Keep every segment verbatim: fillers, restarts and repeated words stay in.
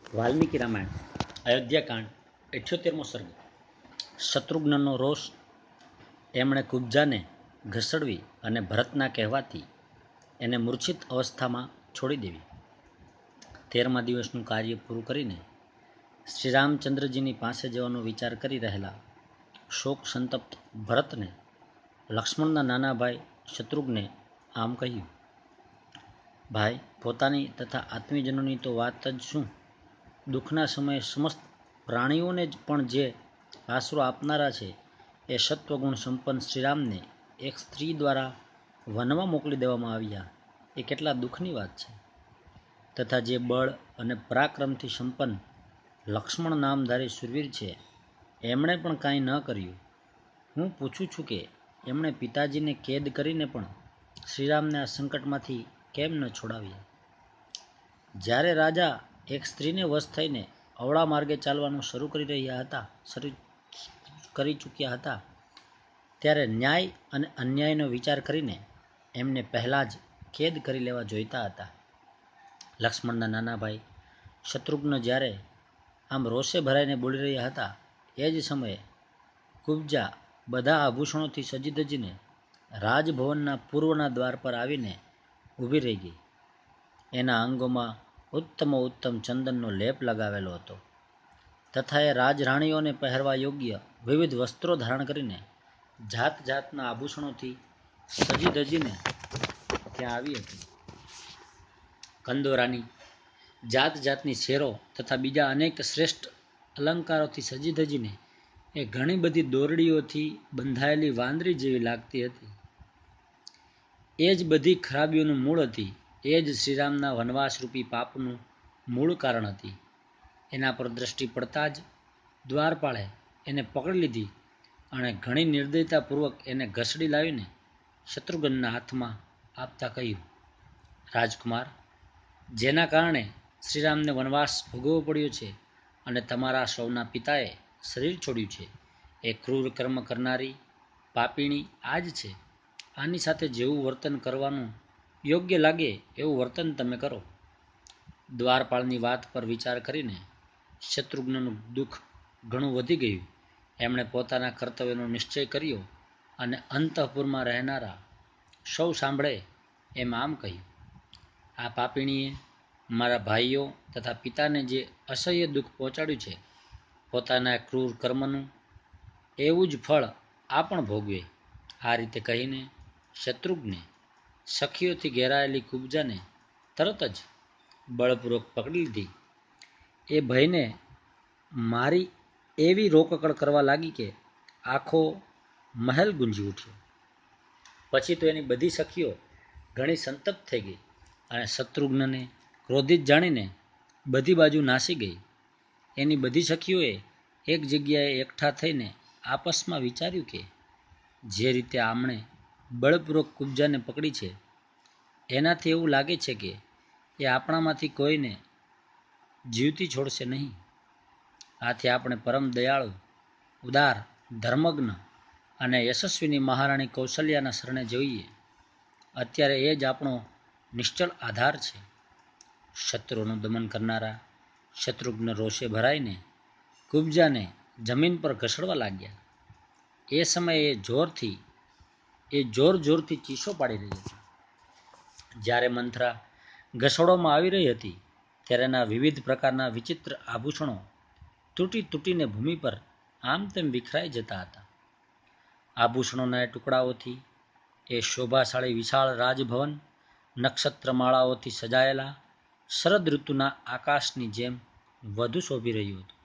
વાલ્મીકી રામાયણ અયોધ્યાકાંડ અઠ્યોતેરમો સર્ગ. શત્રુઘ્નનો રોષ. એમણે કુબ્જાને ઘસડવી અને ભરતના કહેવાથી એને મૂર્છિત અવસ્થામાં છોડી દેવી. તેરમા દિવસનું કાર્ય પૂરું કરીને શ્રીરામચંદ્રજીની પાસે જવાનો વિચાર કરી રહેલા શોક સંતપ્ત ભરતને લક્ષ્મણના નાના ભાઈ શત્રુઘ્ને આમ કહ્યું: ભાઈ, પોતાની તથા આત્મીયજનોની તો વાત જ શું, દુઃખના સમયે સમસ્ત પ્રાણીઓને જ પણ જે આશરો આપનારા છે એ સત્વગુણ સંપન્ન શ્રીરામને એક સ્ત્રી દ્વારા વનમાં મોકલી દેવામાં આવ્યા એ કેટલા દુઃખની વાત છે. તથા જે બળ અને પરાક્રમથી સંપન્ન લક્ષ્મણ નામધારી શૂરવીર છે એમણે પણ કાંઈ ન કર્યું. હું પૂછું છું કે એમણે પિતાજીને કેદ કરીને પણ શ્રીરામને આ સંકટમાંથી કેમ ન છોડાવ્યા? જ્યારે રાજા એક સ્ત્રીને વશ થઈને અવળા માર્ગે ચાલવાનું શરૂ કરી રહ્યા હતા શરૂ કરી ચૂક્યા હતા ત્યારે ન્યાય અને અન્યાયનો વિચાર કરીને એમને પહેલાં જ કેદ કરી લેવા જોઈતા હતા. લક્ષ્મણના નાના ભાઈ શત્રુઘ્ન જ્યારે આમ રોષે ભરાઈને બોલી રહ્યા હતા એ જ સમયે કુબ્જા બધા આભૂષણોથી સજી ધજીને રાજભવનના પૂર્વના દ્વાર પર આવીને ઊભી રહી ગઈ. એના અંગોમાં ઉત્તમો ઉત્તમ ચંદનનો લેપ લગાવેલો હતો તથા એ રાજરાણીઓને પહેરવા યોગ્ય વિવિધ વસ્ત્રો ધારણ કરીને જાત જાતના આભૂષણોથી સજી ધજીને ત્યાં આવી હતી. કંદોરાની જાત જાતની શેરો તથા બીજા અનેક શ્રેષ્ઠ અલંકારોથી સજી ધજીને એ ઘણી બધી દોરડીઓથી બંધાયેલી વાંદરી જેવી લાગતી હતી. એ જ બધી ખરાબીઓનું મૂળ હતી. એ જ શ્રીરામના વનવાસરૂપી પાપનું મૂળ કારણ હતી. એના પર દ્રષ્ટિ પડતા જ દ્વારપાળે એને પકડી લીધી અને ઘણી નિર્દયતાપૂર્વક એને ઘસડી લાવીને શત્રુઘ્નના હાથમાં આપતા કહ્યું: રાજકુમાર, જેના કારણે શ્રીરામને વનવાસ ભોગવવો પડ્યો છે અને તમારા સૌના પિતાએ શરીર છોડ્યું છે એ ક્રૂર કર્મ કરનારી પાપીણી આ જ છે. આની સાથે જેવું વર્તન કરવાનું યોગ્ય લાગે એવું વર્તન તમે કરો. દ્વારપાળની વાત પર વિચાર કરીને શત્રુઘ્નનું દુઃખ ઘણું વધી ગયું. એમણે પોતાના કર્તવ્યનો નિશ્ચય કર્યો અને અંતઃપુરમાં રહેનારા સૌ સાંભળે એમ આમ કહ્યું: આ પાપીણીએ મારા ભાઈઓ તથા પિતાને જે અસહ્ય દુઃખ પહોંચાડ્યું છે, પોતાના ક્રૂર કર્મનું એવું જ ફળ આ પણ ભોગવે. આ રીતે કહીને શત્રુઘ્ને સખીઓથી ઘેરાયેલી કુબ્જાને તરત જ બળપૂર્વક પકડી લીધી. એ ભયને મારી એવી રોકકળ કરવા લાગી કે આખો મહેલ ગુંજી ઉઠ્યો. પછી તો એની બધી સખીઓ ઘણી સંતપ્ત થઈ ગઈ અને શત્રુઘ્નને ક્રોધિત જાણીને બધી બાજુ નાસી ગઈ. એની બધી સખીઓએ એક જગ્યાએ એકઠા થઈને આપસમાં વિચાર્યું કે જે રીતે આમણે બળપૂર્વક કુબ્જાને પકડી છે એનાથી એવું લાગે છે કે એ આપણામાંથી કોઈને જીવતી છોડશે નહીં. આથી આપણે પરમ દયાળુ, ઉદાર, ધર્મજ્ઞ અને યશસ્વીની મહારાણી કૌશલ્યાના શરણે જઈએ. અત્યારે એ જ આપણો નિશ્ચળ આધાર છે. શત્રુઓનું દમન કરનારા શત્રુઘ્ન રોષે ભરાઈને કુબ્જાને જમીન પર ઘસડવા લાગ્યા. એ સમયે એ જોરથી એ જોર જોરથી ચીસો પાડી રહી હતી. જ્યારે મંથરા ઘસડવામાં આવી રહી હતી ત્યારે એના વિવિધ પ્રકારના વિચિત્ર આભૂષણો તૂટી તૂટીને ભૂમિ પર આમ તેમ વિખરાઈ જતા હતા. આભૂષણોના એ ટુકડાઓથી એ શોભાશાળી વિશાળ રાજભવન નક્ષત્રમાળાઓથી સજાયેલા શરદ ઋતુના આકાશની જેમ વધુ શોભી રહ્યું હતું.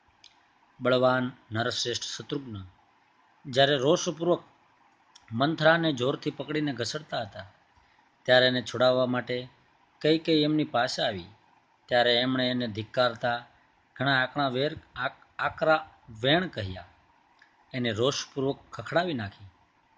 બળવાન નરશ્રેષ્ઠ શત્રુઘ્ન જ્યારે રોષપૂર્વક મંથરાને જોરથી પકડીને ઘસડતા હતા ત્યારે એને છોડાવવા માટે કઈ કઈ એમની પાસે આવી. ત્યારે એમણે એને ધિક્કારતા ઘણા આકરા વેર આકરા વેણ કહ્યા. એને રોષપૂર્વક ખખડાવી નાખી.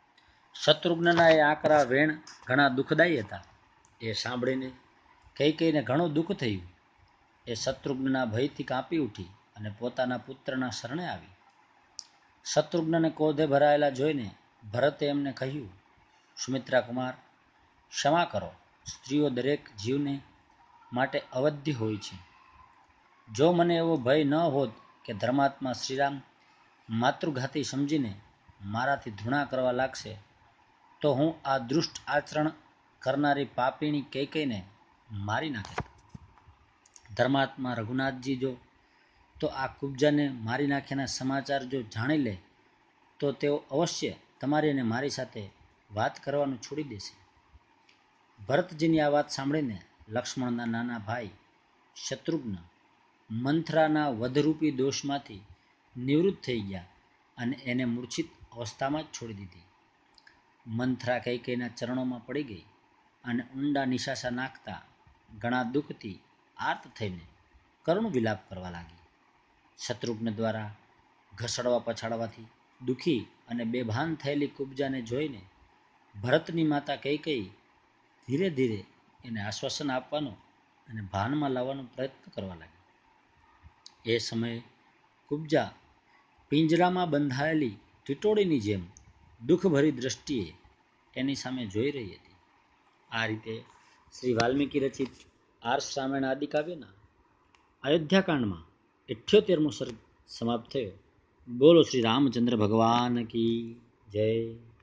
શત્રુઘ્નના એ આકરા વેણ ઘણા દુઃખદાયી હતા. એ સાંભળીને કઈ કઈને ઘણું દુઃખ થયું. એ શત્રુઘ્નના ભયથી કાંપી ઉઠી અને પોતાના પુત્રના શરણે આવી. શત્રુઘ્નને ક્રોધે ભરાયેલા જોઈને ભરતે એમને કહ્યું: સુમિત્રા કુમાર, ક્ષમા કરો. સ્ત્રીઓ દરેક જીવને માટે અવધ્ય હોય છે. જો મને એવો ભય ન હોત કે ધર્માત્મા શ્રીરામ માતૃઘાતી સમજીને મારાથી ધૃણા કરવા લાગશે, તો હું આ દુષ્ટ આચરણ કરનારી પાપીણી કૈકેયીને મારી નાખે. ધર્માત્મા રઘુનાથજી જો તો આ કુબ્જાને મારી નાખ્યાના સમાચાર જો જાણી લે તો તેઓ અવશ્ય તમારી અને મારી સાથે વાત કરવાનું છોડી દેશે. ભરતજીની આ વાત સાંભળીને લક્ષ્મણના નાના ભાઈ શત્રુઘ્ન મંથરાના વધરૂપી દોષમાંથી નિવૃત્ત થઈ ગયા અને એને મૂર્છિત અવસ્થામાં જ છોડી દીધી. મંથરા કૈકેયીના ચરણોમાં પડી ગઈ અને ઊંડા નિશાસા નાખતા ઘણા દુઃખથી આર્ત થઈને કરુણ વિલાપ કરવા લાગી. શત્રુઘ્ન દ્વારા ઘસડવા પછાડવાથી દુઃખી અને બેભાન થયેલી કુબ્જાને જોઈને ભરતની માતા કૈકેયી ધીરે ધીરે એને આશ્વાસન આપવાનો અને ભાનમાં લાવવાનો પ્રયત્ન કરવા લાગી. એ સમયે કુબ્જા પિંજરામાં બંધાયેલી ટીટોળીની જેમ દુઃખભરી દ્રષ્ટિએ એની સામે જોઈ રહી હતી. આ રીતે શ્રી વાલ્મીકી રચિત આર્ષ રામાયણ આદિ કાવ્યના અયોધ્યાકાંડમાં ઇઠ્યોતેરમો સર્ગ સમાપ્ત થયો. બોલો શ્રી રામચંદ્ર ભગવાન કી જય.